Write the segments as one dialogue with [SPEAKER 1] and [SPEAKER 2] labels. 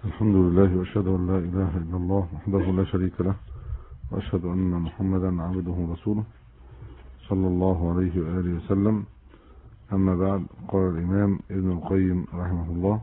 [SPEAKER 1] الحمد لله وأشهد أن لا إله إلا الله وحده لا شريك له، وأشهد أن محمدا عبده ورسوله صلى الله عليه وآله وسلم. أما بعد، قال الإمام ابن القيم رحمه الله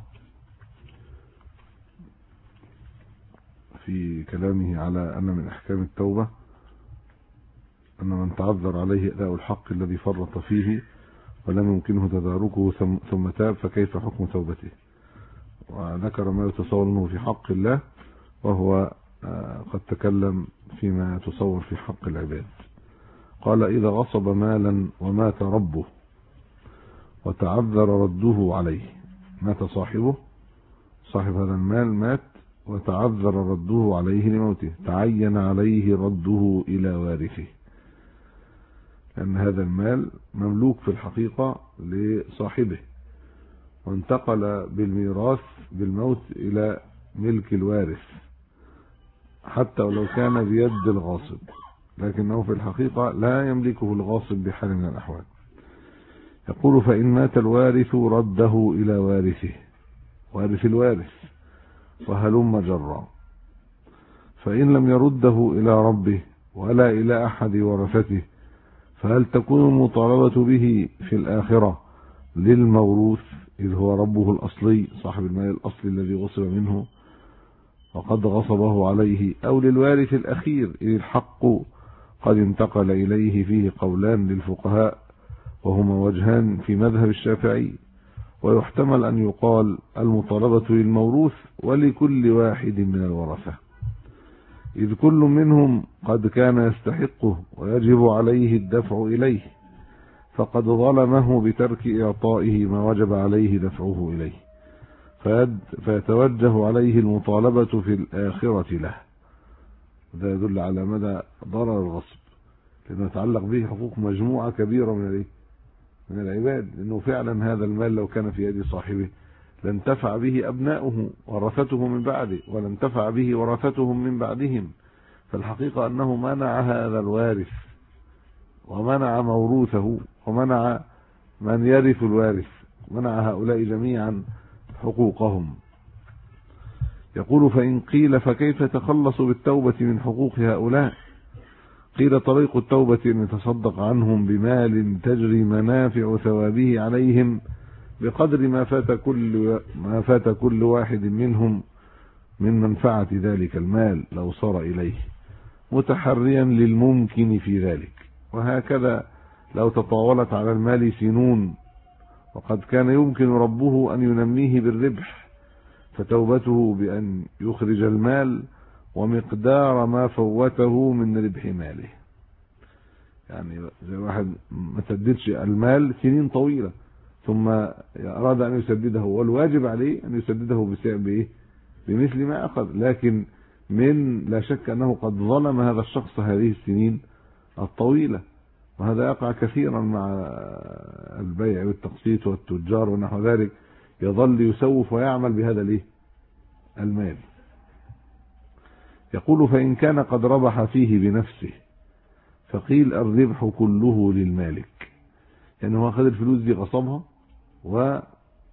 [SPEAKER 1] في كلامه على أن من أحكام التوبة أن من تعذر عليه أداء الحق الذي فرط فيه ولم يمكنه تداركه ثم تاب فكيف حكم توبته، وذكر ما يتصور منه في حق الله، وهو قد تكلم فيما يتصور في حق العباد. قال: إذا غصب مالا ومات ربه وتعذر رده عليه، مات صاحبه، صاحب هذا المال مات وتعذر رده عليه لموته، تعين عليه رده إلى وارثه، لأن هذا المال مملوك في الحقيقة لصاحبه، وانتقل بالميراث بالموت إلى ملك الوارث حتى ولو كان بيد الغاصب، لكنه في الحقيقة لا يملكه الغاصب بحال من الأحوال. يقول: فإن مات الوارث رده إلى وارثه، وارث الوارث، وهلم جرا. فإن لم يرده إلى ربه ولا إلى أحد ورثته، فهل تكون المطالبة به في الآخرة للموروث، إذ هو ربه الأصلي صاحب المال الأصلي الذي غصب منه وقد غصبه عليه، أو للوارث الأخير إذ الحق قد انتقل إليه؟ فيه قولان للفقهاء، وهما وجهان في مذهب الشافعي، ويحتمل أن يقال المطالبة للموروث ولكل واحد من الورثة، إذ كل منهم قد كان يستحقه ويجب عليه الدفع إليه، فقد ظلمه بترك إعطائه ما وجب عليه دفعه إليه، فيتوجه عليه المطالبة في الآخرة له. ده يدل على مدى ضرر الغصب، لأنه يتعلق به حقوق مجموعة كبيرة من العباد، لأنه فعلا هذا المال لو كان في يد صاحبه لانتفع به أبناؤه ورثته من بعده، ولانتفع به ورثتهم من بعدهم. فالحقيقة أنه منع هذا الوارث ومنع موروثه ومنع من يرث الوارث، منع هؤلاء جميعا حقوقهم. يقول: فإن قيل فكيف يتخلص بالتوبة من حقوق هؤلاء؟ قيل: طريق التوبة أن يتصدق عنهم بمال تجري منافع ثوابه عليهم بقدر ما فات كل واحد منهم من منفعة ذلك المال لو صار إليه، متحريا للممكن في ذلك. وهكذا لو تطاولت على المال سنون وقد كان يمكن ربه أن ينميه بالربح، فتوبته بأن يخرج المال ومقدار ما فوته من ربح ماله. يعني زي واحد ما سددش المال سنين طويلة ثم أراد أن يسدده، والواجب عليه أن يسدده بمثل ما أخذ، لكن لا شك أنه قد ظلم هذا الشخص هذه السنين الطويلة. وهذا يقع كثيرا مع البيع والتقسيط والتجار ونحو ذلك، يظل يسوف ويعمل بهذا المال. يقول: فإن كان قد ربح فيه بنفسه، فقيل الربح كله للمالك، يعني هو أخذ الفلوس دي غصبها وجعل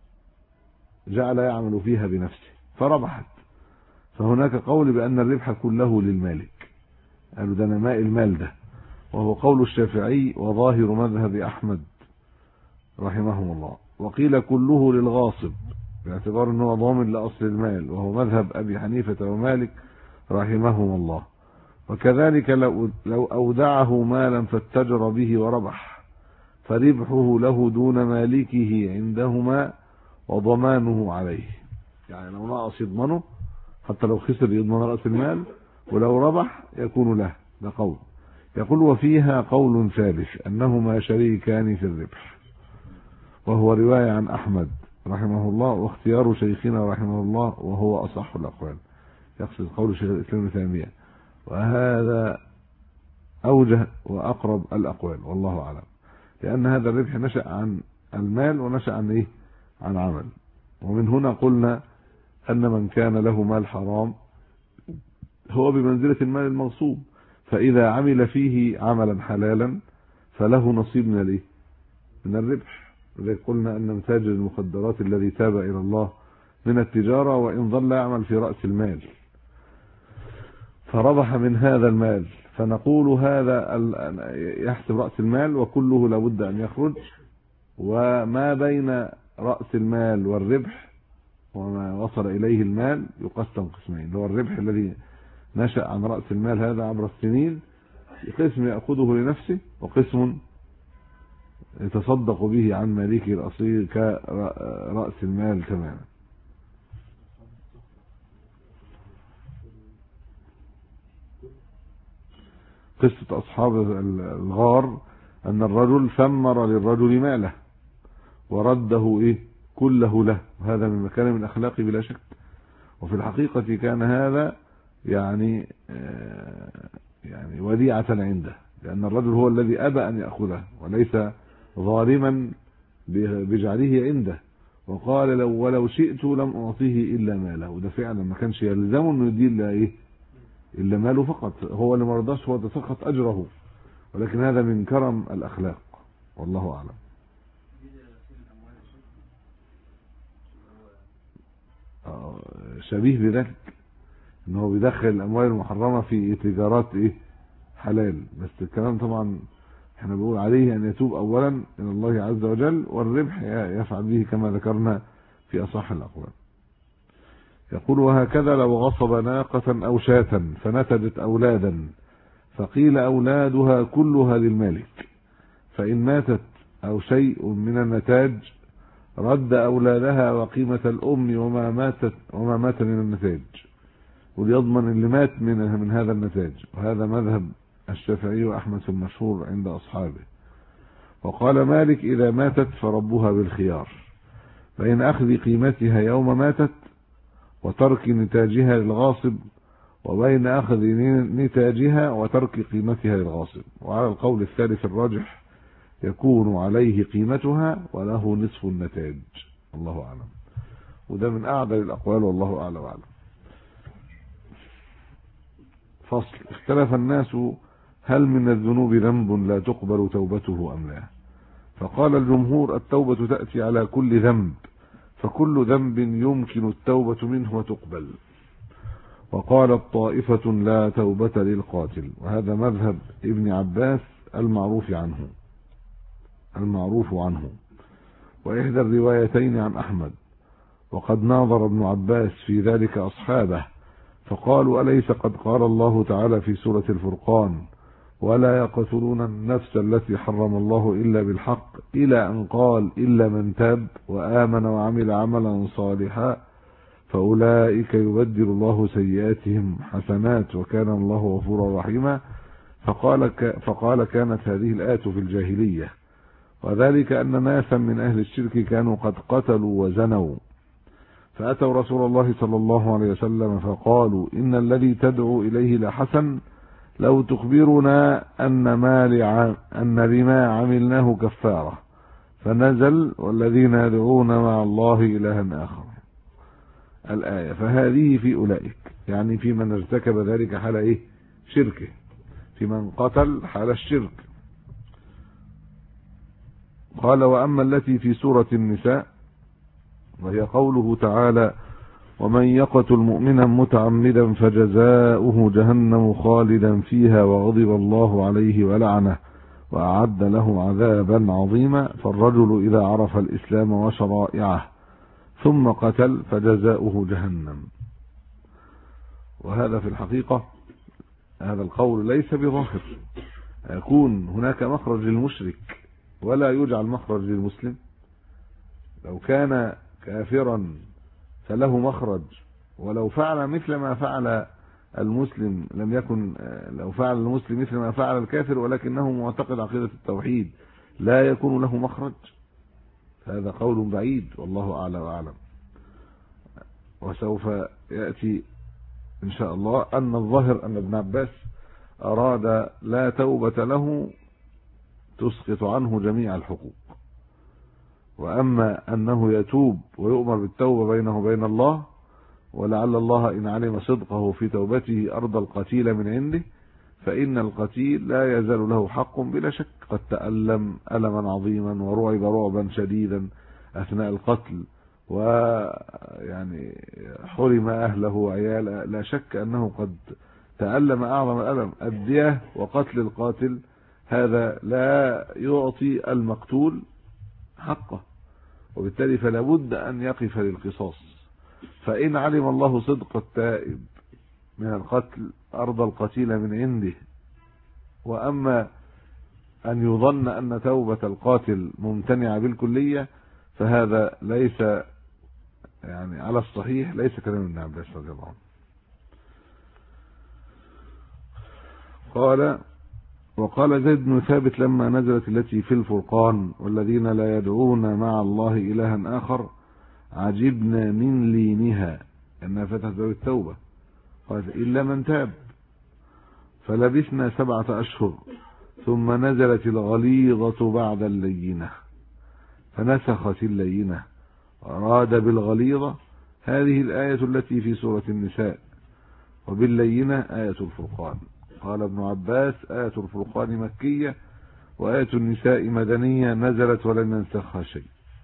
[SPEAKER 1] يعمل فيها بنفسه فربحت، فهناك قول بأن الربح كله للمالك، قالوا ده نماء المال ده، وهو قول الشافعي وظاهر مذهب أحمد رحمهم الله. وقيل كله للغاصب باعتبار أنه ضامن لأصل المال، وهو مذهب أبي حنيفة ومالك رحمهم الله. وكذلك لو أودعه مالا فاتجر به وربح، فربحه له دون مالكه عندهما وضمانه عليه، يعني لو نقص يضمنه، حتى لو خسر يضمن رأس المال، ولو ربح يكون له. ده قول. يقول: وفيها قول ثالث أنهما شريكان في الربح، وهو رواية عن أحمد رحمه الله، واختيار شيخنا رحمه الله وهو أصح الأقوال، يقصد قول شيخ الإسلام ابن تيمية، وهذا أوجه وأقرب الأقوال والله أعلم، لأن هذا الربح نشأ عن المال ونشأ عن عمل. ومن هنا قلنا أن من كان له مال حرام هو بمنزلة المال المغصوب، فإذا عمل فيه عملا حلالا فله نصيب من الربح. لذلك قلنا أن متاجر المخدرات الذي تاب إلى الله من التجارة وإن ظل يعمل في رأس المال فربح من هذا المال، فنقول هذا يحسب رأس المال وكله لابد أن يخرج، وما بين رأس المال والربح وما وصل إليه المال يقسم قسمين، اللي هو الربح الذي نشأ عن رأس المال هذا عبر السنين، قسم يأخذه لنفسه وقسم يتصدق به عن مالكه الأصيل كرأس المال تماما. قصة أصحاب الغار أن الرجل ثمر للرجل ماله ورده كله له، هذا من مكارم الأخلاق بلا شك. وفي الحقيقة كان هذا يعني وديعة عنده، لأن الرجل هو الذي أبى أن يأخذه وليس ظالما بجعله عنده، وقال ولو شئت لم أعطيه إلا ماله. ده فعلا ما كانش يلزمه أنه يدي إلا ماله فقط، هو اللي ما رضاش هو تسقط أجره، ولكن هذا من كرم الأخلاق والله أعلم. شبيه بذلك انه بيدخل الاموال المحرمه في تجارات حلال، بس الكلام طبعا احنا بنقول عليه ان يتوب اولا الى الله عز وجل، والربح يفعل به كما ذكرنا في اصح الاقوال. يقول وهكذا لو غصب ناقة او شاة فنتجت اولادا فقيل اولادها كلها للمالك، فان ماتت او شيء من النتاج رد أولادها وقيمة الأم وما مات من النتاج، وليضمن اللي مات من هذا النتاج. وهذا مذهب الشافعي وأحمد المشهور عند أصحابه. وقال مالك إذا ماتت فربها بالخيار بين أخذ قيمتها يوم ماتت وترك نتاجها للغاصب، وبين أخذ نتاجها وترك قيمتها للغاصب. وعلى القول الثالث الراجح يكون عليه قيمتها وله نصف النتاج، الله أعلم. وده من أعدل الأقوال والله أعلم وأعلم. فصل. اختلف الناس هل من الذنوب ذنب لا تقبل توبته أم لا؟ فقال الجمهور التوبة تأتي على كل ذنب، فكل ذنب يمكن التوبة منه وتقبل. وقالت طائفة لا توبة للقاتل، وهذا مذهب ابن عباس المعروف عنه وإحدى الروايتين عن أحمد. وقد ناظر ابن عباس في ذلك أصحابه فقالوا أليس قد قال الله تعالى في سورة الفرقان ولا يقتلون النفس التي حرم الله إلا بالحق إلى أن قال إلا من تاب وآمن وعمل عملا صالحا فأولئك يبدل الله سيئاتهم حسنات وكان الله غفورا رحيما. فقال كانت هذه الآية في الجاهلية، وذلك أن ناسا من أهل الشرك كانوا قد قتلوا وزنوا فأتوا رسول الله صلى الله عليه وسلم فقالوا إن الذي تدعو إليه لحسن، لو تخبرنا أن لما عملناه كفارة. فنزل والذين يدعون مع الله إلها آخر الآية. فهذه في أولئك، يعني في من ارتكب ذلك حال شركه، في من قتل حال الشرك. قال وأما التي في سورة النساء وهي قوله تعالى ومن يقتل مؤمنا متعمدا فجزاؤه جهنم خالدا فيها وغضب الله عليه ولعنه وأعد له عذابا عظيما، فالرجل إذا عرف الإسلام وشرائعه ثم قتل فجزاؤه جهنم. وهذا في الحقيقة هذا القول ليس بظاهر، يكون هناك مخرج للمشرك ولا يجعل مخرج للمسلم. لو كان كافرا فله مخرج، ولو فعل مثل ما فعل المسلم لم يكن، لو فعل المسلم مثل ما فعل الكافر ولكنه معتقد عقيدة التوحيد لا يكون له مخرج. هذا قول بعيد والله أعلى وأعلم. وسوف يأتي إن شاء الله أن الظاهر أن ابن عباس أراد لا توبة له تسقط عنه جميع الحقوق، وأما أنه يتوب ويؤمر بالتوبة بينه وبين الله، ولعل الله إن علم صدقه في توبته أرضى القتيل من عنده، فإن القتيل لا يزال له حق بلا شك، قد تألم ألما عظيما ورعب رعبا شديدا أثناء القتل، ويعني حرم أهله وعياله، لا شك أنه قد تألم أعظم الألم. الدية وقتل القاتل هذا لا يعطي المقتول حقه، وبالتالي فلا بد أن يقف للقصاص. فإن علم الله صدق التائب من القتل أرضى القتيل من عنده. وأما أن يظن أن توبة القاتل ممتنعة بالكلية فهذا ليس يعني على الصحيح، ليس كلام ابن عباس رضي الله عنه. قال: وقال زيد بن ثابت لما نزلت التي في الفرقان والذين لا يدعون مع الله إلها آخر عجبنا من لينها، أنها فتحت باب التوبة. قال: إلا من تاب. فلبثنا 7 أشهر ثم نزلت الغليظة بعد اللينة فنسخت اللينة، أراد بالغليظة هذه الآية التي في سورة النساء، وباللينة آية الفرقان. قال ابن عباس: آية الفرقان مكية وآية النساء مدنية نزلت ولم ينسخها شيء.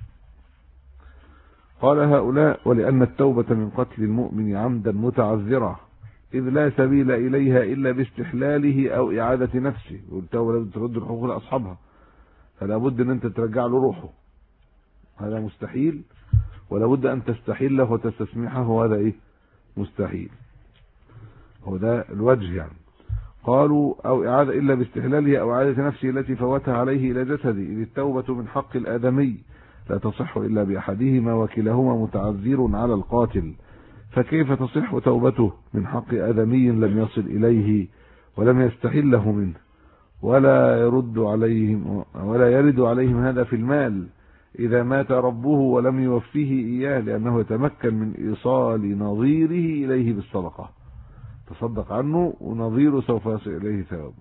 [SPEAKER 1] قال هؤلاء: ولأن التوبة من قتل المؤمن عمدا متعذرة، إذ لا سبيل إليها إلا باستحلاله أو إعادة نفسه. والتوبة لازم ترد الحقوق لأصحابها، فلا بد أن أنت ترجع له روحه، هذا مستحيل، ولا بد أن تستحله وتستسمحه، هذا إيه؟ مستحيل. هو ده الوجه يعني. قالوا: أو إعادة إلا باستحلاله أو إعادة نفسه التي فوتها عليه إلى جسده، إذ التوبة من حق الآدمي لا تصح إلا بأحدهما وكلاهما متعذر على القاتل، فكيف تصح توبته من حق آدمي لم يصل إليه ولم يستحله منه؟ ولا يرد عليهم هذا في المال إذا مات ربه ولم يوفيه إياه، لأنه يتمكن من إيصال نظيره إليه بالصدقة، تصدق عنه ونظيره سوف يصل إليه ثوابه.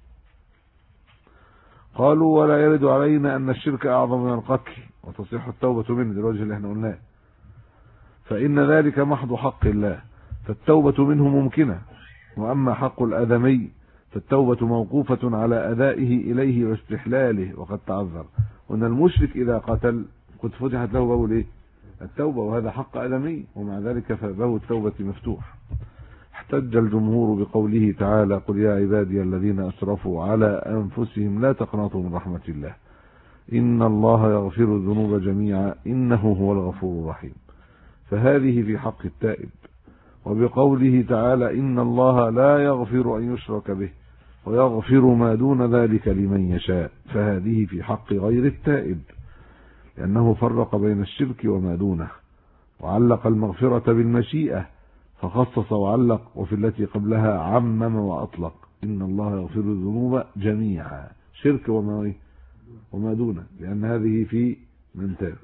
[SPEAKER 1] قالوا: ولا يرد علينا أن الشرك أعظم من القتل وتصح التوبة منه، ده الوجه اللي احنا قلناه، فإن ذلك محض حق الله فالتوبة منه ممكنة. وأما حق الآدمي فالتوبة موقوفة على أدائه إليه واستحلاله، وقد تعذر. وأن المشرك إذا قتل قد فتحت له باب الايه؟ التوبة، وهذا حق آدمي، ومع ذلك فباب التوبة مفتوح. احتج الجمهور بقوله تعالى: قل يا عبادي الذين أسرفوا على أنفسهم لا تقنطوا من رحمة الله إن الله يغفر الذنوب جميعا إنه هو الغفور الرحيم، فهذه في حق التائب. وبقوله تعالى: إن الله لا يغفر أن يشرك به ويغفر ما دون ذلك لمن يشاء، فهذه في حق غير التائب، لأنه فرق بين الشرك وما دونه، وعلق المغفرة بالمشيئة فخصص وعلق، وفي التي قبلها عمم وأطلق: إن الله يغفر الذنوب جميعا، شرك وما دونه، لأن هذه في من تاب.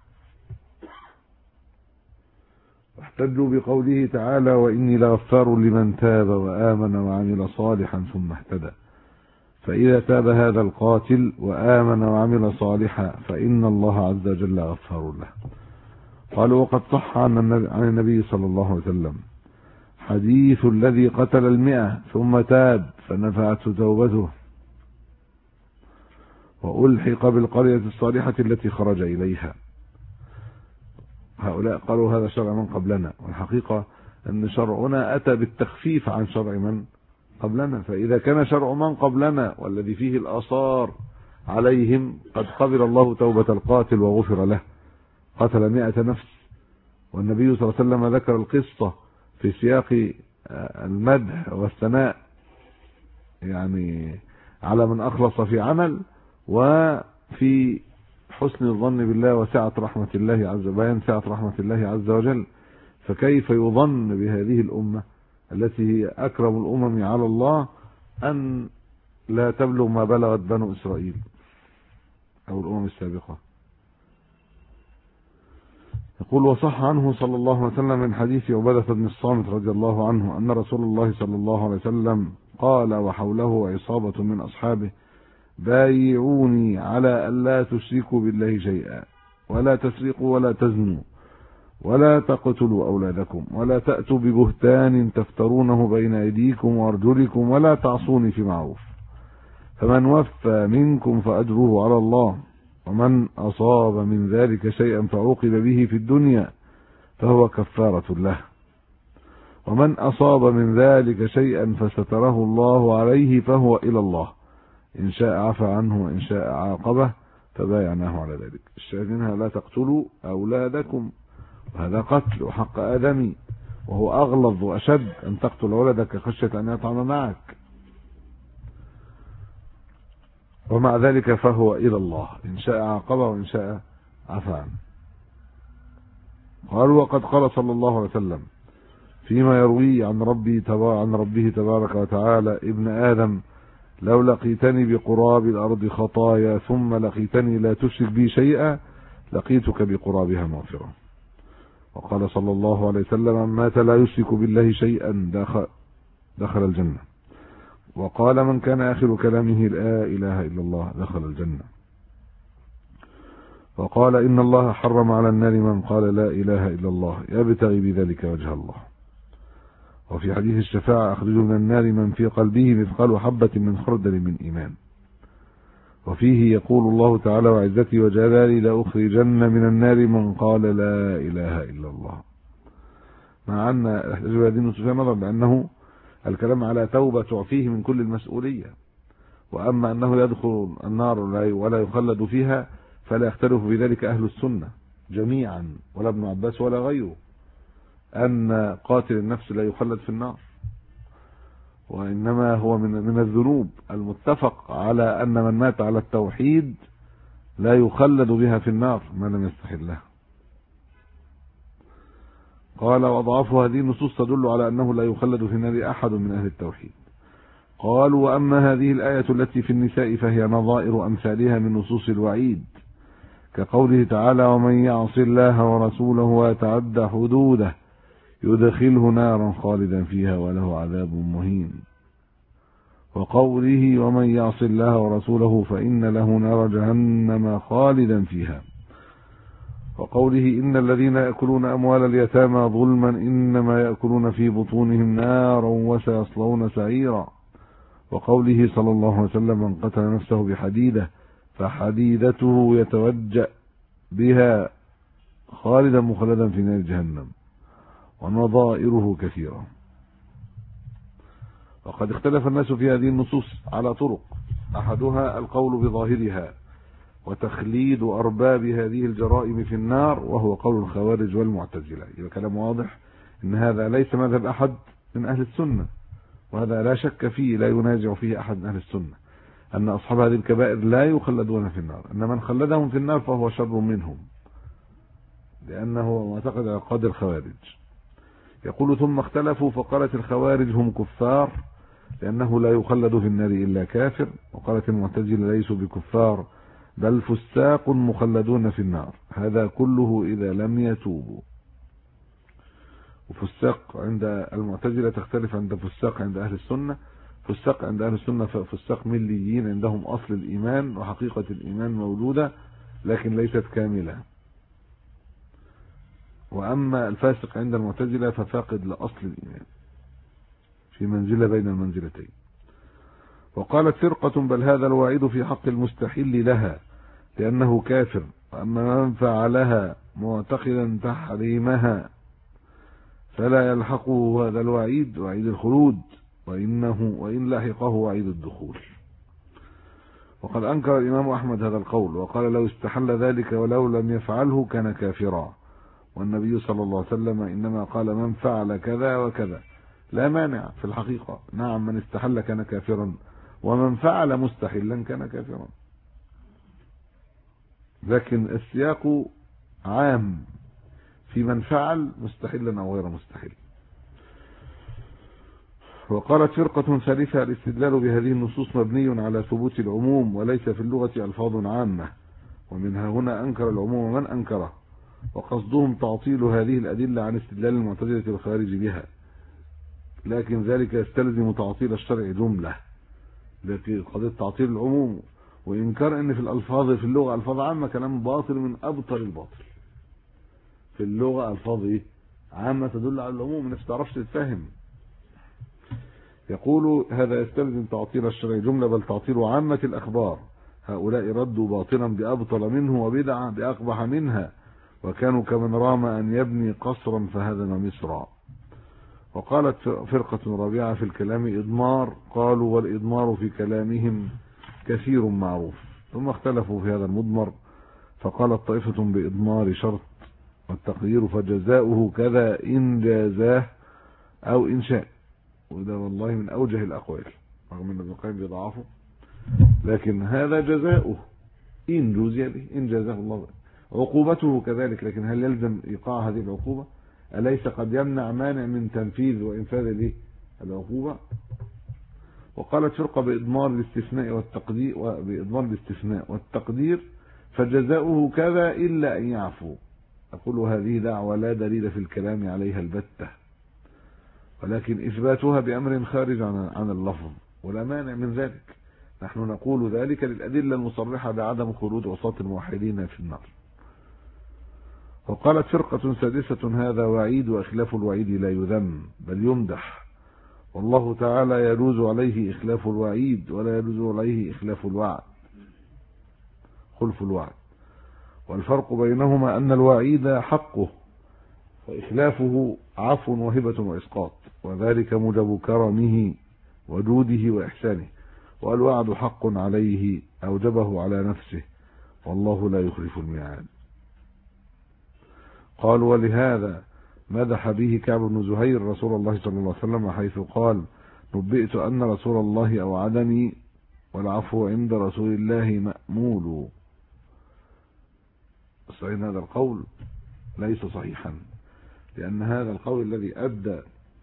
[SPEAKER 1] واحتجوا بقوله تعالى: وإني لغفار لمن تاب وآمن وعمل صالحا ثم اهتدى، فإذا تاب هذا القاتل وآمن وعمل صالحا فإن الله عز وجل غفار له. قالوا: وقد صح عن النبي صلى الله عليه وسلم حديث الذي قتل 100 ثم تاب فنفعته توبته وألحق بالقرية الصالحة التي خرج إليها. هؤلاء قالوا هذا شرع من قبلنا، والحقيقة أن شرعنا أتى بالتخفيف عن شرع من قبلنا، فإذا كان شرع من قبلنا والذي فيه الآثار عليهم قد قبل الله توبة القاتل وغفر له، قتل 100 نفس، والنبي صلى الله عليه وسلم ذكر القصة في سياق المدح والثناء يعني على من أخلص في عمل، وفي حسن الظن بالله وسعة رحمة الله عز وجل، بيان سعة رحمة الله عز وجل. فكيف يظن بهذه الأمة التي هي أكرم الأمم على الله أن لا تبلغ ما بلغت بنو إسرائيل أو الأمم السابقة؟ يقول: وصح عنه صلى الله عليه وسلم من حديث عبادة بن الصامت رضي الله عنه أن رسول الله صلى الله عليه وسلم قال وحوله عصابة من أصحابه: بايعوني على ألا تشركوا بالله شيئا ولا تسرقوا ولا تزنوا ولا تقتلوا أولادكم ولا تأتوا ببهتان تفترونه بين أيديكم وأرجلكم ولا تعصوني في معروف، فمن وفى منكم فأجره على الله ومن أصاب من ذلك شيئا فعوقب به في الدنيا فهو كفارة له، ومن أصاب من ذلك شيئا فستره الله عليه فهو إلى الله، إن شاء عفى عنه وإن شاء عاقبه فبايعناه على ذلك. الشاهد منها لا تقتلوا أولادكم، وهذا قتل وحق آدمي، وهو أغلظ وأشد أن تقتل ولدك خشية أن يطعم معك، ومع ذلك فهو إلى الله، إن شاء عاقبه وإن شاء عفى عنه. قالوا وقد قال صلى الله عليه وسلم فيما يروي عن ربه تبارك وتعالى: ابن آدم لو لقيتني بقراب الأرض خطايا ثم لقيتني لا تشرك بي شيئا لقيتك بقرابها مغفرة. وقال صلى الله عليه وسلم: من مات لا يشرك بالله شيئا دخل الجنة. وقال: من كان آخر كلامه لا إله إلا الله دخل الجنة. وقال: إن الله حرم على النار من قال لا إله إلا الله يبتغي بذلك وجه الله. وفي حديث الشفاعة: أخرجوا من النار من في قلبه مثقال حبة من خردل من إيمان. وفيه يقول الله تعالى: وعزتي وجلالي لأخرجن من النار من قال لا إله إلا الله. مع أن هذه النصوص نظر بأنه الكلام على توبة تعفيه من كل المسؤولية، وأما أنه يدخل النار ولا يخلد فيها فلا يختلف بذلك أهل السنة جميعا، ولا ابن عباس ولا غيره، أن قاتل النفس لا يخلد في النار، وإنما هو من الذنوب المتفق على أن من مات على التوحيد لا يخلد بها في النار ما لم يستحلها. قال: وأضعاف هذه النصوص تدل على أنه لا يخلد في النار أحد من أهل التوحيد. قالوا: وأما هذه الآية التي في النساء فهي نظائر أمثالها من نصوص الوعيد، كقوله تعالى: ومن يعص الله ورسوله ويتعدى حدوده يدخله نارا خالدا فيها وله عذاب مهين. وقوله: ومن يعص الله ورسوله فإن له نار جهنم خالدا فيها. وقوله: إن الذين يأكلون أموال اليتامى ظلما إنما يأكلون في بطونهم نارا وسيصلون سعيرا. وقوله صلى الله عليه وسلم: من قتل نفسه بحديدة فحديدته يتوجأ بها خالدا مخلدا في نار جهنم. ونظائره كثيرة. وقد اختلف الناس في هذه النصوص على طرق، أحدها القول بظاهرها وتخليد أرباب هذه الجرائم في النار، وهو قول الخوارج والمعتزلة. يبقى كلام واضح إن هذا ليس مذهب أحد من أهل السنة، وهذا لا شك فيه، لا ينازع فيه أحد من أهل السنة، أن أصحاب هذه الكبائر لا يخلدون في النار، أن من خلدهم في النار فهو شر منهم، لأنه معتقد عقاد الخوارج. يقول: ثم اختلفوا فقالت الخوارج هم كفار لأنه لا يخلد في النار إلا كافر، وقالت المعتزلة ليسوا بكفار بل فساق مخلدون في النار، هذا كله إذا لم يتوبوا. وفساق عند المعتزلة تختلف عند فساق عند أهل السنة. فساق عند أهل السنة فساق مليين، عندهم أصل الإيمان وحقيقة الإيمان موجودة لكن ليست كاملة. وأما الفاسق عند المعتزلة ففاقد لأصل الإيمان، في منزلة بين المنزلتين. وقالت فرقة: بل هذا الوعيد في حق المستحل لها لأنه كافر، وأما من فعلها معتقدا تحريمها فلا يلحقه هذا الوعيد وعيد الخلود، وإن لحقه وعيد الدخول. وقد أنكر الإمام أحمد هذا القول وقال: لو استحل ذلك ولو لم يفعله كان كافرا، والنبي صلى الله عليه وسلم إنما قال: من فعل كذا وكذا. لا مانع في الحقيقة، نعم، من استحل كان كافرا، ومن فعل مستحلا كان كافرا، لكن السياق عام في من فعل مستحلا أو غير مستحل. وقالت فرقة ثالثة: الاستدلال بهذه النصوص مبني على ثبوت العموم وليس في اللغة ألفاظ عامة، ومنها هنا أنكر العموم من أنكره، وقصدهم تعطيل هذه الأدلة عن استدلال المعتزلة والخوارج بها، لكن ذلك يستلزم تعطيل الشرع جملة، لكن قضية تعطيل العموم وإنكار أن في الألفاظ في اللغة ألفاظ عامة كلام باطل من أبطل الباطل. في اللغة ألفاظ عامة تدل على العموم، الناس ما تعرفش تتفهم. يقول: هذا يستلزم تعطيل الشرع جملة بل تعطيل عامة الأخبار، هؤلاء ردوا باطلا بأبطل منه وبدعة بأقبح منها، وكانوا كمن رام أن يبني قصرا فهدم مصرا. وقالت فرقة رابعة في الكلام إضمار، قالوا والإضمار في كلامهم كثير معروف، ثم اختلفوا في هذا المضمر، فقالت طائفة بإضمار شرط والتقدير فجزاؤه كذا إن جازاه أو إن شاء، وده والله من أوجه الأقوال، رغم أن ابن القيم بيضعفه، لكن هذا جزاؤه إن جوزي به، إن جازاه الله عقوبته كذلك. لكن هل يلزم إيقاع هذه العقوبة؟ أليس قد يمنع مانع من تنفيذ وإنفاذ العقوبة؟ وقالت فرقة بإضمار الاستثناء والتقدير فجزاؤه كذا إلا أن يعفو. أقول هذه دعوة لا دليل في الكلام عليها البتة، ولكن إثباتها بأمر خارج عن اللفظ، ولا مانع من ذلك. نحن نقول ذلك للأدلة المصرحة بعدم خلود عصاة الموحدين في النار. وقالت فرقة سادسة هذا وعيد، وإخلاف الوعيد لا يذم بل يمدح، والله تعالى يجوز عليه إخلاف الوعيد ولا يجوز عليه إخلاف الوعد، خلف الوعد. والفرق بينهما أن الوعيد حقه، وإخلافه عفو وهبة وإسقاط، وذلك موجب كرمه وجوده وإحسانه، والوعد حق عليه أوجبه على نفسه، والله لا يخلف الميعاد. قالوا ولهذا مدح به كعب بن زهير رسول الله صلى الله عليه وسلم، حيث قال نبئت أن رسول الله أوعدني والعفو عند رسول الله مأمول. صحيح هذا القول ليس صحيحا، لأن هذا القول الذي أدى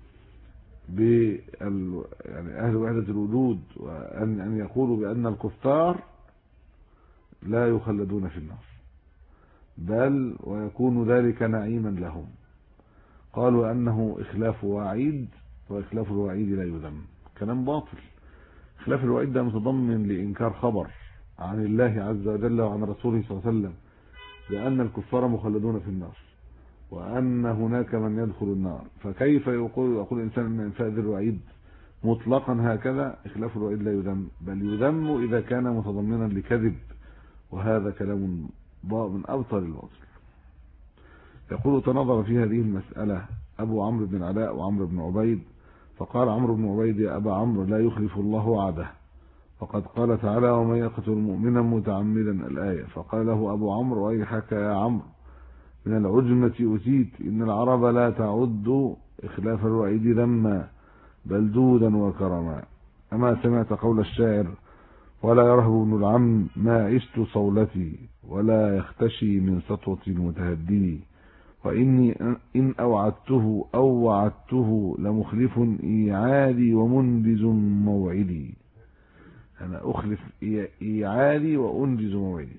[SPEAKER 1] يعني أهل وحدة الوجود وأن يقولوا بأن الكفار لا يخلدون في النار، بل ويكون ذلك نعيما لهم. قالوا أنه إخلاف وعيد، وإخلاف الوعيد لا يذم، كلام باطل. إخلاف الوعيد ده متضمن لإنكار خبر عن الله عز وجل وعن رسوله صلى الله عليه وسلم بأن الكفار مخلدون في النار، وأن هناك من يدخل النار، فكيف يقول الإنسان أن إنفاذ الوعيد مطلقا هكذا؟ إخلاف الوعيد لا يذم، بل يذم إذا كان متضمنا لكذب، وهذا كلام من أبطل الباطل. يقول تنظر في هذه المسألة أبو عمرو بن العلاء وعمرو بن عبيد، فقال عمرو بن عبيد يا أبا عمرو لا يخلف الله وعده، وقد قال تعالى ومن يقتل مؤمنا متعمدا الآية، فقال له أبو عمرو ويحك يا عمرو من العجمة أتيت، إن العرب لا تعد إخلاف الوعيد ذما بل دودا وكرما. أما سمعت قول الشاعر ولا يرهب ابن العم ما عشت صولتي، ولا يختشي من سطوة المتهدد، وإني إن أوعدته أو وعدته لمخلف إيعادي ومنجز موعدي. أنا أخلف إيعادي وأنجز موعدي.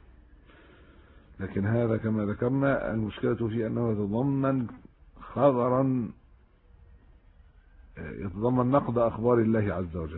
[SPEAKER 1] لكن هذا كما ذكرنا المشكلة فيه أنه يتضمن خبرا، يتضمن نقد أخبار الله عز وجل.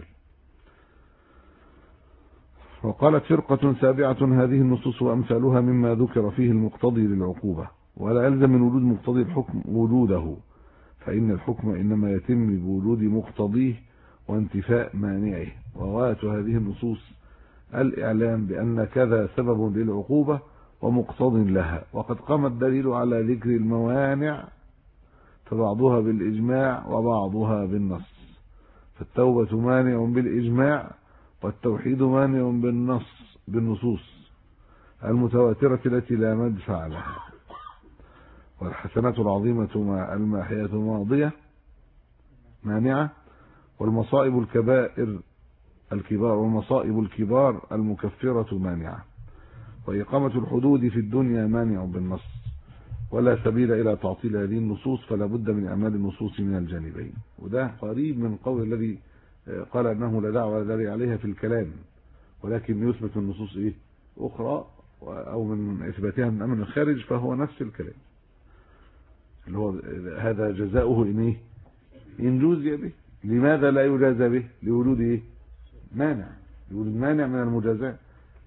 [SPEAKER 1] وقالت فرقة سابعة هذه النصوص وأمثالها مما ذكر فيه المقتضي للعقوبة، ولا يلزم من وجود مقتضي الحكم وجوده، فإن الحكم إنما يتم بوجود مقتضيه وانتفاء مانعه. وغاية هذه النصوص الإعلام بأن كذا سبب للعقوبة ومقتض لها، وقد قام الدليل على ذكر الموانع، فبعضها بالإجماع وبعضها بالنص. فالتوبة مانع بالإجماع، والتوحيد مانع بالنصوص المتواترة التي لا مدفع لها. والحسنات العظيمة مع الماحية ماضية مانعة، والمصائب الكبار المكفرة مانعة، وإقامة الحدود في الدنيا مانع بالنص، ولا سبيل إلى تعطيل هذه النصوص، فلا بد من إعمال النصوص من الجانبين. وده قريب من قول الذي قال أنه لا دعوة لداري عليها في الكلام، ولكن يثبت النصوص أخرى أو من إثباتها من أمر الخارج، فهو نفس الكلام اللي هو هذا جزاؤه إن جوزي به. لماذا لا يجازى به؟ لوجود مانع، لوجود مانع من المجازاة.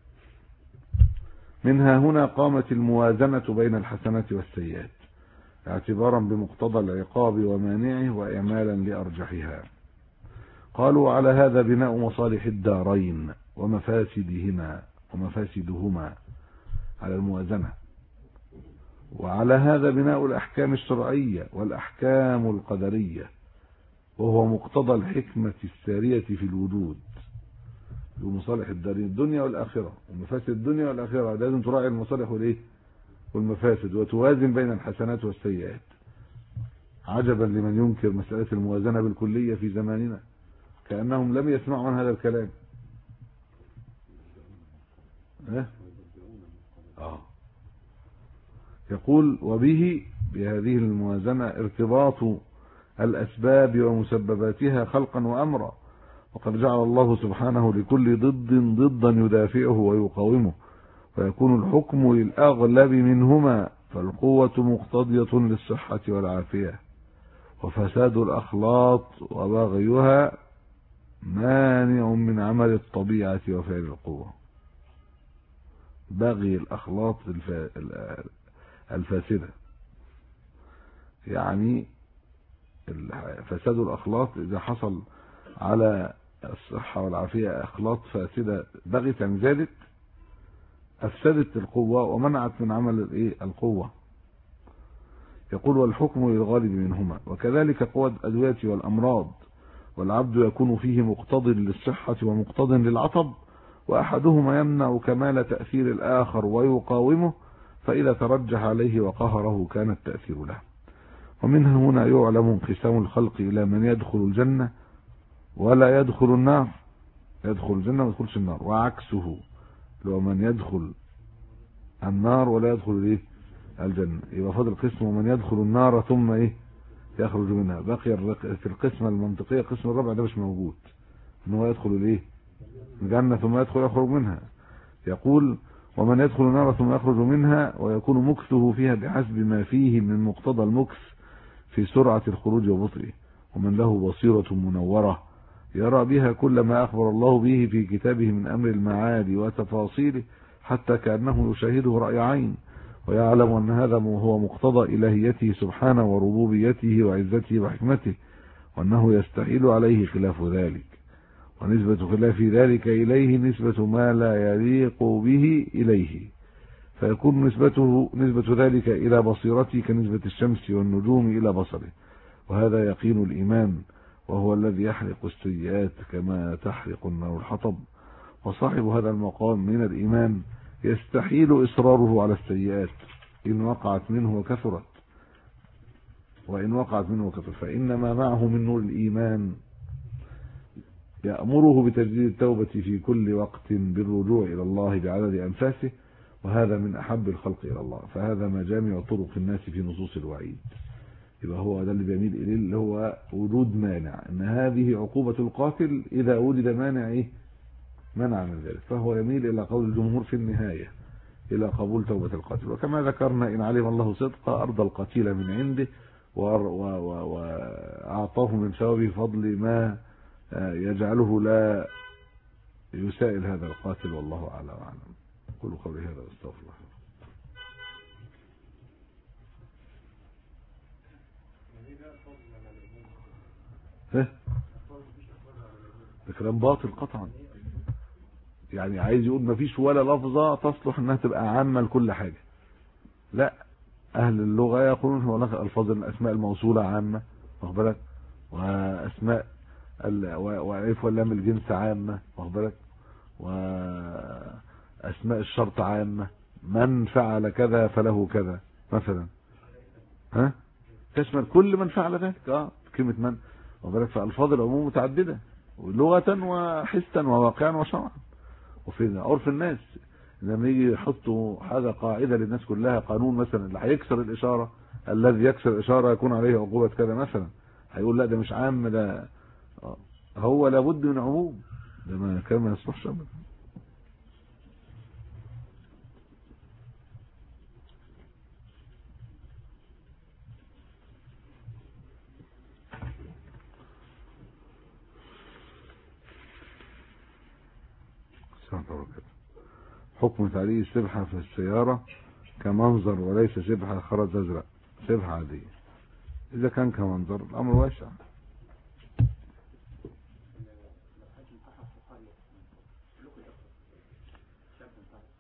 [SPEAKER 1] منها هنا قامت الموازنة بين الحسنات والسيئات اعتبارا بمقتضى العقاب ومانعه وإعمالا لأرجحها. قالوا على هذا بناء مصالح الدارين ومفاسدهما، ومفاسدهما على الموازنة. وعلى هذا بناء الأحكام الشرعية والأحكام القدرية، وهو مقتضى الحكمة السارية في الوجود لمصالح الدنيا والآخرة. ومفاسد الدنيا والآخرة لازم تراعي المصالح والمفاسد وتوازن بين الحسنات والسيئات. عجبا لمن ينكر مسألة الموازنة بالكلية في زماننا، كأنهم لم يسمعوا عن هذا الكلام. يقول وبه بهذه الموازنة ارتباط الأسباب ومسبباتها خلقا وأمرا، وقد جعل الله سبحانه لكل ضدا يدافعه ويقاومه، فيكون الحكم للأغلب منهما، فالقوة مقتضية للصحة والعافية، وفساد الأخلاط وبغيها مانع من عمل الطبيعة وفعل القوة. بغي الأخلاط الفاسدة، يعني فساد الأخلاط إذا حصل على الصحة والعافية أخلاط فاسدة بغت عن ذلك أفسدت القوة ومنعت من عمل القوة. يقول والحكم للغالب منهما، وكذلك قوى الأدوية والأمراض، والعبد يكون فيه مقتض للصحة ومقتض للعطب، وأحدهما يمنع كمال تأثير الآخر ويقاومه، فإذا ترجح عليه وقهره كان التأثير له. ومن هنا يعلم انقسام الخلق إلى من يدخل الجنة ولا يدخل النار، يدخل الجنة وما يدخلش النار، وعكسه لو من يدخل النار ولا يدخل الجنة. يبقى فاضل قسم ومن يدخل النار ثم يخرج منها. بقي في القسمة المنطقية القسم الرابع ده مش موجود، ان هو يدخل الجنة ثم يخرج منها. يقول ومن يدخل النار ثم يخرج منها ويكون مكثه فيها بحسب ما فيه من مقتضى المكث في سرعة الخروج وبطئه. ومن له بصيرة منورة يرى بها كل ما أخبر الله به في كتابه من أمر المعاد وتفاصيله، حتى كأنه يشاهده رأي عين، ويعلم أن هذا هو مقتضى إلهيته سبحانه وربوبيته وعزته وحكمته، وأنه يستحيل عليه خلاف ذلك. ونسبة خلاف ذلك إليه نسبة ما لا يليق به إليه، فيكون نسبة ذلك إلى بصيرته كنسبة الشمس والنجوم إلى بصره. وهذا يقين الإيمان، وهو الذي يحرق السيئات كما تحرق النار الحطب. وصاحب هذا المقام من الإيمان يستحيل إصراره على السيئات إن وقعت منه وكثرت، وإن وقعت منه وكثرت، فإنما معه من نور الإيمان يأمره بتجديد التوبة في كل وقت بالرجوع إلى الله بعدد أنفاسه، وهذا من أحب الخلق إلى الله. فهذا مجامع طرق الناس في نصوص الوعيد. يبقى هو ده اللي بيميل إليه، اللي هو وجود مانع، إن هذه عقوبة القاتل إذا وجد مانع منع من ذلك، فهو يميل إلى قول الجمهور في النهاية إلى قبول توبة القاتل. وكما ذكرنا إن علم الله صدقا أرضى القتيل من عنده وأعطاه من ثوابه فضل ما يجعله لا يسائل هذا القاتل، والله أعلم وأعلم. قولوا قولي هذا واستغفر الله. ده كلام باطل قطعا، يعني عايز يقول ما فيش ولا لفظة تصلح انها تبقى عامة لكل حاجة. لا، اهل اللغة يقولون هناك الفاظ الاسماء الموصولة عامة، واخد بالك، واسماء والالف واللام الجنس عامة، واخد بالك، واسماء الشرط عامة. من فعل كذا فله كذا مثلا، تشمل كل من فعل ذلك. كلمة من، واخد بالك، فالفاظ العموم متعددة لغة وحسا وواقعا وشرعا. وفي عرف الناس لما يجي يحطوا حاجة قاعدة للناس كلها، قانون مثلا، اللي هيكسر الإشارة، الذي يكسر الإشارة يكون عليه عقوبة كذا مثلا، هيقول لا ده مش عام، ده هو لابد من عموم، ده ما كان ما يصلحش ابدا. حكم تعليق السبحة في السيارة كمنظر وليس سبحة خرز أزرق، سبحة عادية. إذا كان كمنظر الأمر واسع.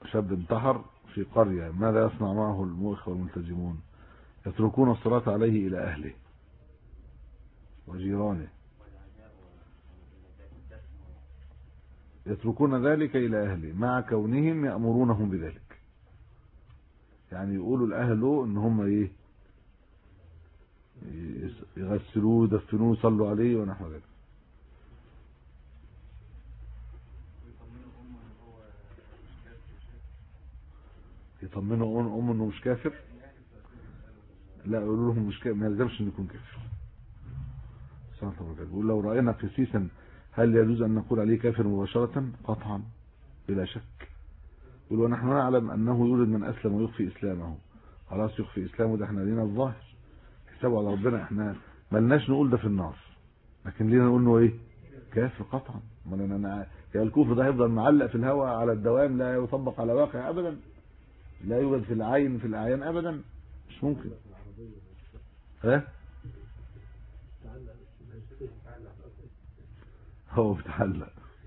[SPEAKER 1] شاب انتحر في قرية، ماذا يصنع معه الإخوة والملتزمون؟ يتركون الصلاة عليه إلى أهله وجيرانه، يتركون ذلك إلى أهله مع كونهم يأمرونهم بذلك، يعني يقولوا لأهله إن هم إيه يغسلوه دفنوه صلوا عليه ونحو ذلك. يطمنوا أمه إنه مش كافر؟ لا، يقولوا لهم مش كافر، ما يلزمش إنه يكون كافر. يقول لو رأينا قسيسا هل يجوز أن نقول عليه كافر مباشرة؟ قطعا بلا شك. يقول ونحن نعلم أنه يوجد من أسلم ويخفي إسلامه، خلاص يخفي إسلامه ده احنا لينا الظاهر حسابه على ربنا، احنا ملناش نقول ده في النار، لكن لينا نقول انه ايه كافر قطعا. يا الكفر ده هيفضل معلق في الهواء على الدوام، لا يطبق على واقع ابدا، لا يوجد في العين في الاعيان ابدا، مش ممكن. ها هو بتعلق.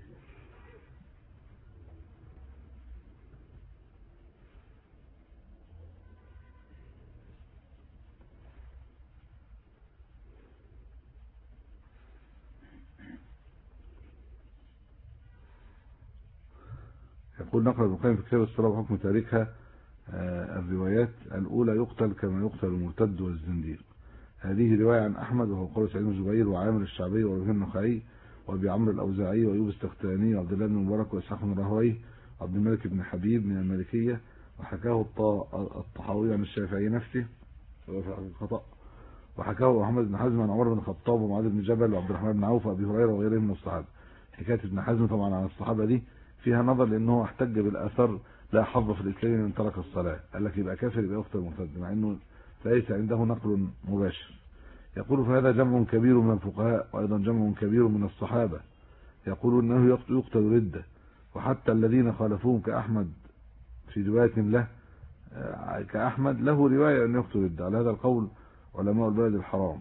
[SPEAKER 1] يقول نقرأ ابن القيم في كتاب الصلاة وحكم تاركها الروايات الأولى يقتل كما يقتل المرتد والزنديق. هذه رواية عن أحمد وهو قول سعيد بن جبير وعامر الشعبي وابن النخعي وابي عمرو الأوزاعي وأيوب السختياني وعبد الله بن المبارك وإسحاق بن راهويه وعبد الملك بن حبيب من المالكية، وحكاه الطحاوي عن الشافعي نفسه خطأ، وحكاه محمد بن حزم عن عمر بن الخطاب ومعاذ بن جبل وعبد الرحمن بن عوف وأبي هريرة وغيرهم من الصحابة. حكاية ابن حزم طبعا عن الصحابة دي فيها نظر، لأنه احتج بالآثار لا حظ في الإسلام من ترك الصلاة، قال لك يبقى كافر يبقى يقتل مرتد، مع أنه ليس عنده نقل مباشر. يقول فهذا جمع كبير من الفقهاء وأيضا جمع كبير من الصحابة يقولون أنه يقتل ردة، وحتى الذين خالفوهم كأحمد في رواية له كأحمد له رواية أن يقتل ردة. على هذا القول علماء البلد الحرام.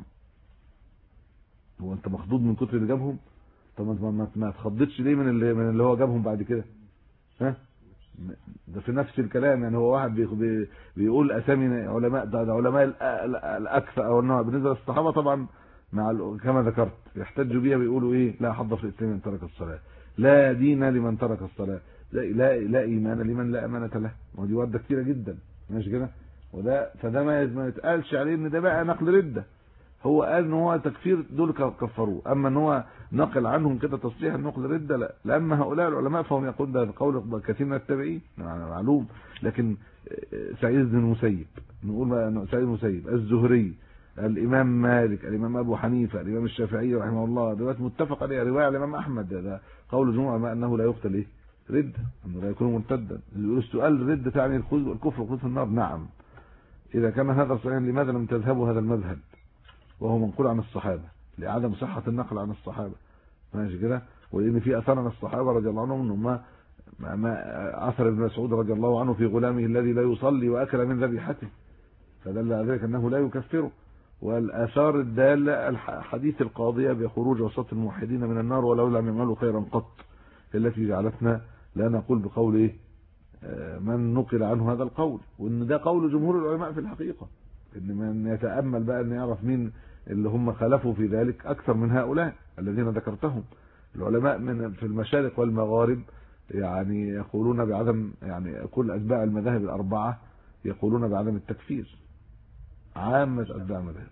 [SPEAKER 1] هو أنت مخضوض من كتر اللي جابهم؟ طب ما تخضتش ليه من اللي هو جابهم بعد كده؟ ها ده في نفس الكلام، يعني هو واحد بيقول اسامي علماء، ده علماء الاكثر او النوع بالنسبه للصحابه طبعا كما ذكرت يحتجوا بيها، بيقولوا ايه لا حظ في الاسلام من ترك الصلاه، لا دين لمن ترك الصلاه، لا ايمان لمن لا امانه له. ودي ورده كتيره جدا ماشي كده، وده فده ما يتقالش عليه ان ده بقى نقل رده. هو قال ان هو تكفير دول كفروه، اما ان هو نقل عنهم كده تصريح النقل رده لا. لما هؤلاء العلماء فهم يقول ده قول كثير من التابعين معلوم، لكن سعيد بن المسيب نقول بقى سعيد بن المسيب، الزهري، الامام مالك، الامام ابو حنيفه، الامام الشافعي رحمه الله، روايات متفق عليها، روايه الامام احمد ده قول جمهور العلماء انه لا يقتل ايه رده، انه لا يكون مرتدا. يقول السؤال رده تعني الكفر والخلود في النار، نعم. اذا كان هذا صحيحا لماذا لم تذهبوا هذا المذهب وهو منقول عن الصحابة لعدم صحة النقل عن الصحابة ماشي كده، ولأن في أثر عن الصحابة رضي الله عنهم انه ما أثر ابن مسعود رضي الله عنه في غلامه الذي لا يصلي وأكل من ذبيحته، فدل على ذلك أنه لا يكفره. والآثار الدالة الحديث القاضية بخروج وسط الموحدين من النار ولو لم يعملوا خيرا قط، التي جعلتنا لا نقول بقول ايه من نقل عنه هذا القول، وان ده قول جمهور العلماء في الحقيقة. ان من يتأمل بقى ان يعرف مين اللي هم خالفوا في ذلك اكثر من هؤلاء الذين ذكرتهم. العلماء في المشارق والمغارب يعني يقولون بعدم، يعني كل اتباع المذاهب الاربعة يقولون بعدم التكفير، عامة اتباع المذاهب.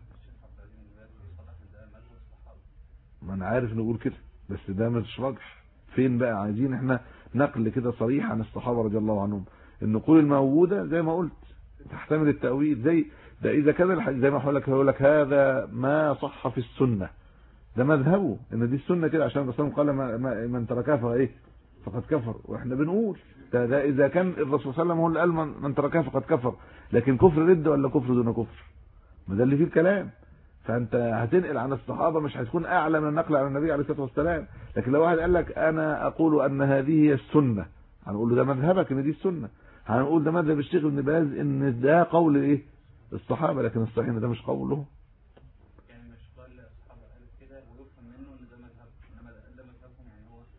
[SPEAKER 1] ما انا عارف نقول كده، بس ده مش راجح. فين بقى عايزين احنا نقل كده صريح عن الصحابة رضي الله عنهم. النقول الموجودة زي ما قلت تحتمل التأويل، زي ده اذا كان الحديث زي ما هقول لك هذا ما صح في السنة، ده مذهبه ان دي السنة كده، عشان الرسول قال من تركها فايه فقد كفر، واحنا بنقول ده اذا كان الرسول صلى الله عليه وسلم هو اللي قال من تركها فقد كفر، لكن كفر رد ولا كفر دون كفر؟ ما ده اللي فيه الكلام. فانت هتنقل عن الصحابة مش هتكون اعلى من النقل عن النبي عليه الصلاة والسلام. لكن لو واحد قال لك انا اقول ان هذه هي السنة، هنقول له ده مذهبك ان دي السنة، هنقول ده مذهب الشيخ ابن باز ان ده قول ايه الصحابة، لكن الصحيح ان ده مش قوله.
[SPEAKER 2] يعني مش قال الصحابة قالوا كده ويفهم منه ان ده مذهب، انما ده مذهبهم، يعني هو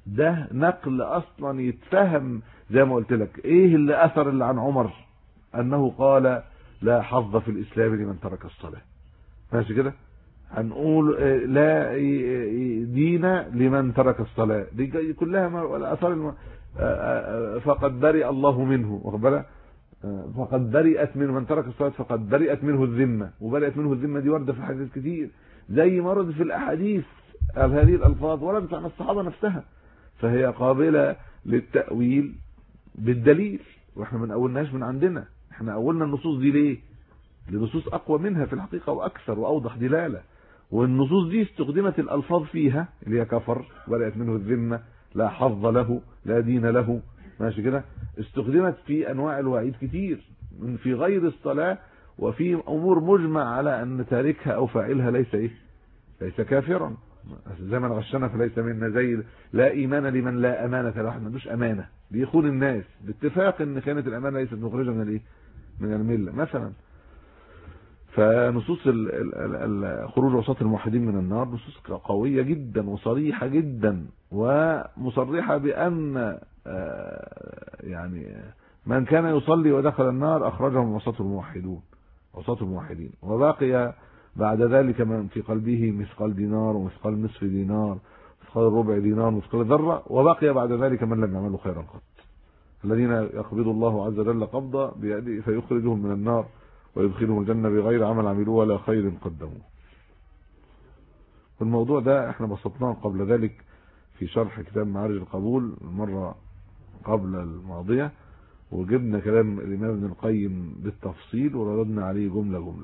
[SPEAKER 1] ده نقل اصلا يتفهم زي ما قلت لك. ايه اللي اثر اللي عن عمر انه قال لا حظ في الاسلام لمن ترك الصلاة. ماشي كده. هنقول لا دين لمن ترك الصلاة، دي كلها الاثار فقد برئ الله منه، واخد بالك؟ فقد برئت منه من ترك الصلاة، فقد برئت منه الذمة. وبرئت منه الذمة دي وردة في الحديث كتير، زي ما ورد في الاحاديث هذه الالفاظ وردت عن الصحابة نفسها، فهي قابلة للتأويل بالدليل. واحنا ما نقولناش من عندنا، احنا اولنا النصوص دي ليه؟ لنصوص اقوى منها في الحقيقة واكثر واوضح دلالة. والنصوص دي استخدمت الالفاظ فيها اللي هي كفر، برئت منه الذمة، لا حظ له، لا دين له، ماشي كده. استخدمت في انواع الوعيد كتير في غير الصلاة، وفي امور مجمع على ان تاركها او فاعلها ليس كافرا. زي من غشنا فليس منا، زي لا ايمان لمن لا امانة له، واحد ما عندوش امانة بيخون الناس باتفاق ان خيانة الامانة ليست مخرجة من الملة مثلا. فنصوص خروج عصاة الموحدين من النار نصوص قوية جدا وصريحة جدا، ومصرحة بأن يعني من كان يصلي ودخل النار أخرجهم عصاة الموحدين. وبقي بعد ذلك من في قلبه مثقال دينار ومثقال نصف دينار مثقال ربع دينار مثقال ذرة، وبقي بعد ذلك من لم يعملوا خيرا قط، الذين يقبض الله عز وجل قبضة بيده فيخرجهم من النار ويدخلهم الجنة بغير عمل عملوه ولا خير قدموه. والموضوع ده احنا بسطناه قبل ذلك في شرح كتاب معارج القبول المرة قبل الماضية، وجبنا كلام الإمام ابن القيم بالتفصيل ورددنا عليه جملة.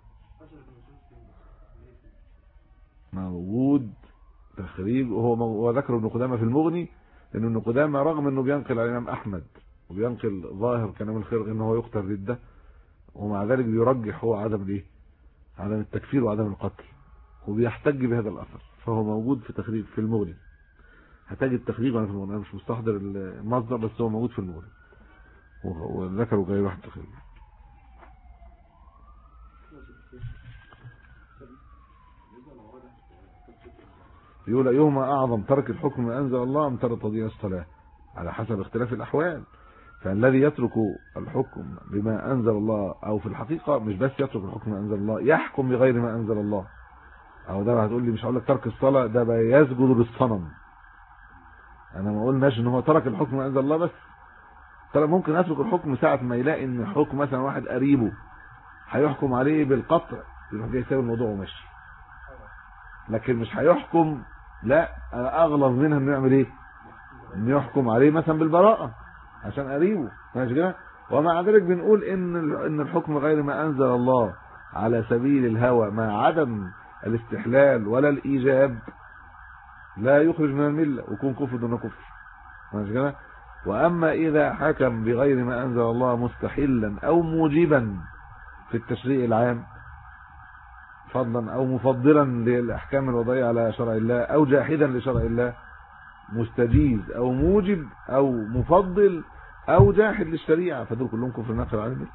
[SPEAKER 1] موجود تخريج، وهو ذكر ابن قدامة في المغني، لأن ابن قدامة رغم أنه بينقل على الإمام أحمد وبينقل ظاهر كلام الخير أنه هو يقتل ردة، ومع ذلك بيرجح هو عدم التكفير وعدم القتل، وبيحتج بهذا الأثر. فهو موجود في تخريج في المغني، هتجد تخريج وانا في المغني، انا مش مستحضر المصدر بس هو موجود في المغني وذكروا غير واحد تخريج. يقول أيهما أعظم، ترك الحكم ما أنزل الله أم ترك تضييع الصلاة؟ على حسب اختلاف الأحوال. فالذي يترك الحكم بما أنزل الله، أو في الحقيقة مش بس يترك الحكم ما أنزل الله، يحكم بغير ما أنزل الله. أو ده هتقول لي مش هقول لك ترك الصلاة ده بقى يسجد للصنم، أنا ما قلناش إن هو ترك الحكم ما أنزل الله بس. ترى ممكن يترك الحكم ساعة ما يلاقي إن حكم مثلا واحد قريبه هيحكم عليه بالقطع يروح جاي يساوي الموضوع وماشي، لكن مش هيحكم، لا أغلظ منها إنه يعمل إيه؟ إنه يحكم عليه مثلا بالبراءة عشان قريبه، ماشي كده. ومع ذلك بنقول ان الحكم غير ما انزل الله على سبيل الهوى مع عدم الاستحلال ولا الايجاب لا يخرج من المله ويكون كفر دون كفر، ماشي كده. واما اذا حكم بغير ما انزل الله مستحلا او موجبا في التشريع العام فضلا او مفضلا للاحكام الوضعيه على شرع الله او جاحدا لشرع الله، مستجيز او موجب او مفضل او جاحد للشريعه، فدول كلهم كفر ناقل عن المله.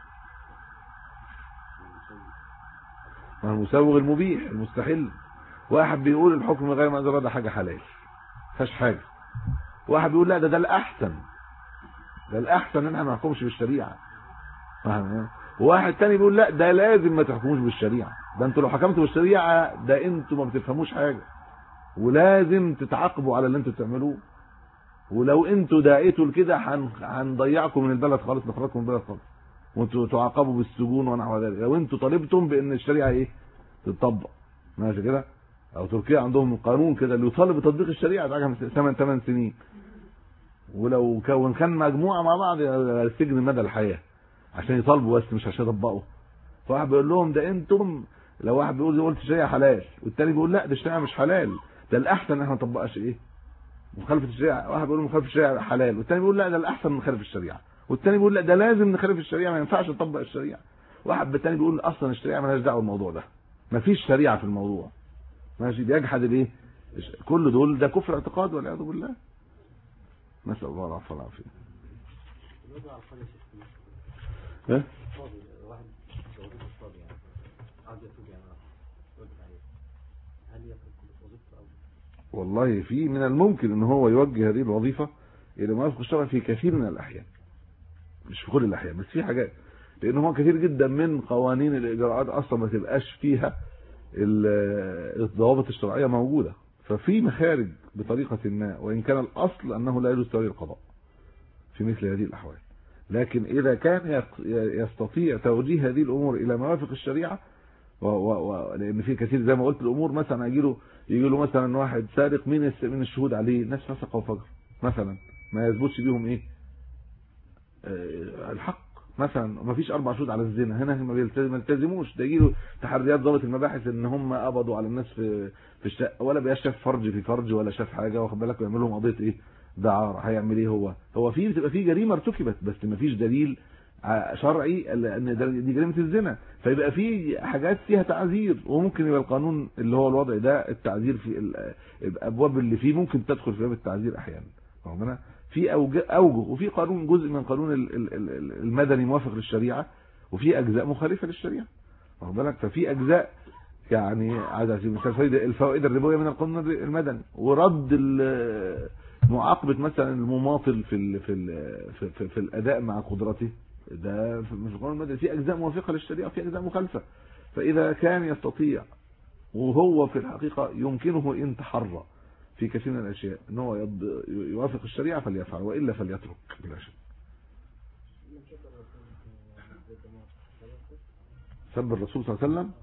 [SPEAKER 1] المسوغ المبيح المستحل، واحد بيقول الحكم غير ما انزل الله ده حاجه حلال فاش حاجه، واحد بيقول لا ده الاحسن، ده الاحسن ان احنا ما نحكمش بالشريعه، وواحد تاني بيقول لا ده لازم ما تحكموش بالشريعه، ده انتوا لو حكمتوا بالشريعه ده انتوا ما بتفهموش حاجه ولازم تتعاقبوا على اللي انتوا بتعملوه، ولو انتوا دعيتوا لكده هنضيعكم من البلد خالص، نخرجكم من البلد خالص وانتوا تعاقبوا بالسجون ونحو ذلك لو انتوا طالبتم بان الشريعه ايه تتطبق، ماشي كده. او تركيا عندهم قانون كده اللي يطالب بتطبيق الشريعه تعاقب 8 سنين، ولو كان مجموعه مع بعض السجن مدى الحياه عشان يطالبوا بس مش عشان يطبقوا. فواحد بيقول لهم ده انتم، لو واحد بيقول قلت الشريعه حلال والتاني بيقول لا ده الشريعه مش حلال، ده الاحسن ان احنا ما نطبقش ايه مخالفه الشريعه، واحد بيقول مخالفه الشريعه حلال والتاني بيقول لا ده الاحسن نخالف الشريعه، والتاني بيقول لا ده لازم نخالف الشريعه ما ينفعش نطبق الشريعه، واحد بالتاني بيقول اصلا الشريعه مالهاش دعوه بالموضوع ده ما فيش شريعه في الموضوع، ماشي، بيجحد الايه كل دول، ده كفر اعتقاد والعياذ بالله، نسال الله العفو والعافيه. ها واحد وظيفه الصاد يعني عاوز يتوب يعني هل يترك وظيفته او والله في من الممكن ان هو يوجه هذه الوظيفة الى موافق الشرع في كثير من الاحيان، مش في كل الاحيان بس في حاجات، لان هو كثير جدا من قوانين الاجراءات اصلا ما تبقاش فيها الضوابط الشرعية موجودة، ففي مخارج بطريقة ما، وان كان الاصل انه لا يجوز تولي القضاء في مثل هذه الاحوال. لكن اذا كان يستطيع توجيه هذه الامور الى موافق الشريعة، لان في كثير زي ما قلت الامور مثلا يجي له مثلا واحد سارق، من الشهود عليه ناس فسق وفجر مثلا، ما يثبتش بيهم ايه الحق مثلا، ما فيش 4 شهود على الزنا، هنا ما يلتزموش، ده يجي له تحريات ضابط المباحث ان هم قبضوا على الناس في الشقه، ولا بيشاف فرج في فرج ولا شاف حاجه، واخد بالك، ويعمل لهم قضيه ايه دعاره. هيعمل ايه هو في بتبقى في جريمه ارتكبت بس ما فيش دليل شرعي ان دي جريمه الزنا، فيبقى في حاجات فيها تعذير، وممكن يبقى القانون اللي هو الوضع ده التعذير في الابواب اللي فيه ممكن تدخل في باب التعذير احيانا، فاهمنا؟ في اوجه، وفي قانون جزء من قانون المدني موافق للشريعه، وفي اجزاء مخالفه للشريعه، واخد بالك؟ ففي اجزاء يعني على سبيل المثال الفوائد الربويه من القانون المدني، ورد معاقبه مثلا المماطل في الاداء مع قدرته، ده في القانون المدني في اجزاء موافقه للشريعه وفي اجزاء مخالفه. فاذا كان يستطيع وهو في الحقيقه يمكنه ان تحرى في كثير من الاشياء ان هو يوافق الشريعه فليفعل، والا فليترك بلا شك. سب الرسول صلى الله عليه وسلم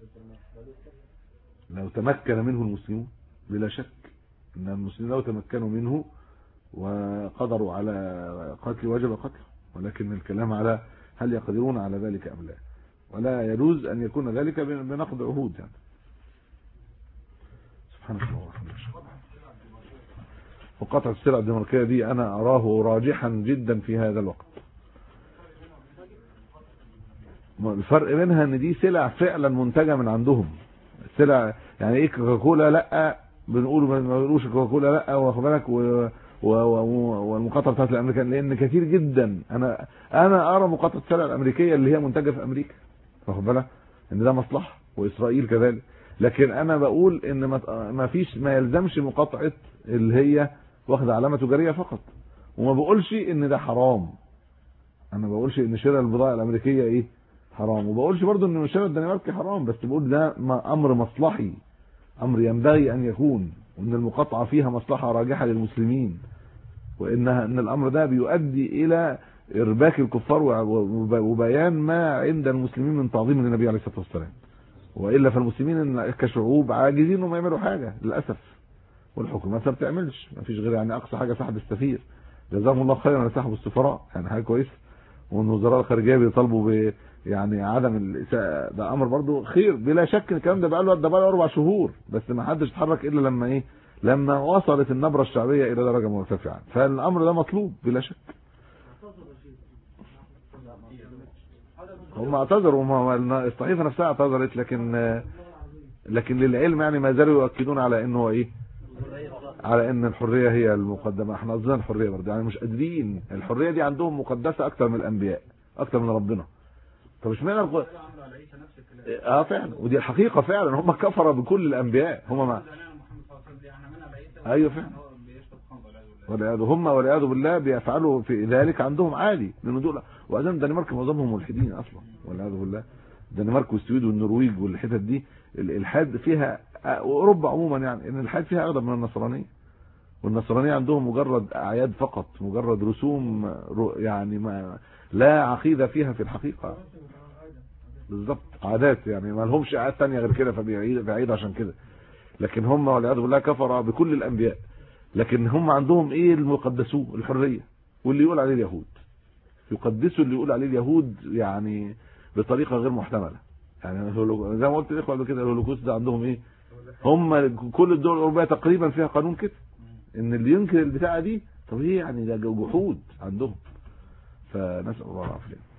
[SPEAKER 1] لو تمكن منه المسلمون بلا شك ان المسلمين لو تمكنوا منه وقدروا على قتل وجب قتله، ولكن الكلام على هل يقدرون على ذلك ام لا، ولا يجوز ان يكون ذلك بنقض عهود يعني. سبحان الله والحمد لله. وقطع السلع الدنماركية دي انا اراه راجحا جدا في هذا الوقت. الفرق منها ان دي سلع فعلا منتجة من عندهم، سلع يعني ايه كوكاكولا لا بنقول ما بنقولوش كوكاكولا لا، واخد بالك، والمقاطعه بتاعت الامريكان، لان كتير جدا انا ارى مقاطعه السلع الامريكيه اللي هي منتجه في امريكا، واخد بالك، ان ده مصلحه، واسرائيل كذلك. لكن انا بقول ان ما يلزمش مقاطعه اللي هي واخده علامه تجاريه فقط، وما بقولش ان ده حرام، انا ما بقولش ان شراء البضائع الامريكيه ايه حرام، وما بقولش برضو ان شراء الدنماركي حرام، بس بقول ده امر مصلحي، امر ينبغي ان يكون، وان المقاطعه فيها مصلحه راجحه للمسلمين، ان الامر ده بيؤدي الى ارباك الكفار وبيان ما عند المسلمين من تعظيم النبي عليه الصلاه والسلام، والا فالمسلمين كشعوب عاجزين انهم يعملوا حاجه للاسف، والحكومات ما بتعملش، ما فيش غير يعني اقصى حاجه سحب السفير، جزاهم الله خيرا سحبوا السفراء، يعني حاجه كويسه، وان وزراء الخارجيه بيطالبوا يعني عدم الاساءه، ده امر برضو خير بلا شك. الكلام ده بقى له 4 شهور بس ما حدش اتحرك الا لما ايه، لما وصلت النبره الشعبيه الى درجه مرتفعه، فالامر ده مطلوب بلا شك. هم اعتذروا، الصحيفه نفسها اعتذرت، لكن للعلم يعني ما زالوا يؤكدون على انه ايه، على ان الحريه هي المقدمه. احنا قصدنا الحريه برضه، يعني مش قادرين، الحريه دي عندهم مقدسه اكتر من الانبياء، اكتر من ربنا. طب اشمعنى فعلا، ودي الحقيقه فعلا، هم كفروا بكل الانبياء، هم ما ايوه فعلا، والعياذ بالله بيفعلوا في ذلك عندهم عادي، لان دول وبعدين الدنمارك معظمهم ملحدين اصلا والعياذ بالله، الدنمارك والسويد والنرويج والحتت دي الالحاد فيها، واوروبا عموما يعني ان الالحاد فيها اغلب من النصرانيه، والنصرانيه عندهم مجرد اعياد فقط، مجرد رسوم يعني ما لا عقيده فيها في الحقيقه، بالظبط عادات، يعني ما لهمش عادات ثانيه غير كده فبيعيد عشان كده، لكن هم والعياذ بالله كفروا بكل الانبياء، لكن هم عندهم ايه المقدسوه الحريه، واللي يقول عليه اليهود يقدسوا اللي يقول عليه اليهود يعني بطريقه غير محتمله، يعني زي ما قلت الاخوه قبل كده الهولوكوست ده عندهم ايه، هم كل الدول الاوروبيه تقريبا فيها قانون كده، ان اللي ينكر البتاعه دي طب ايه يعني ده جحود عندهم، فنسال الله العافيه.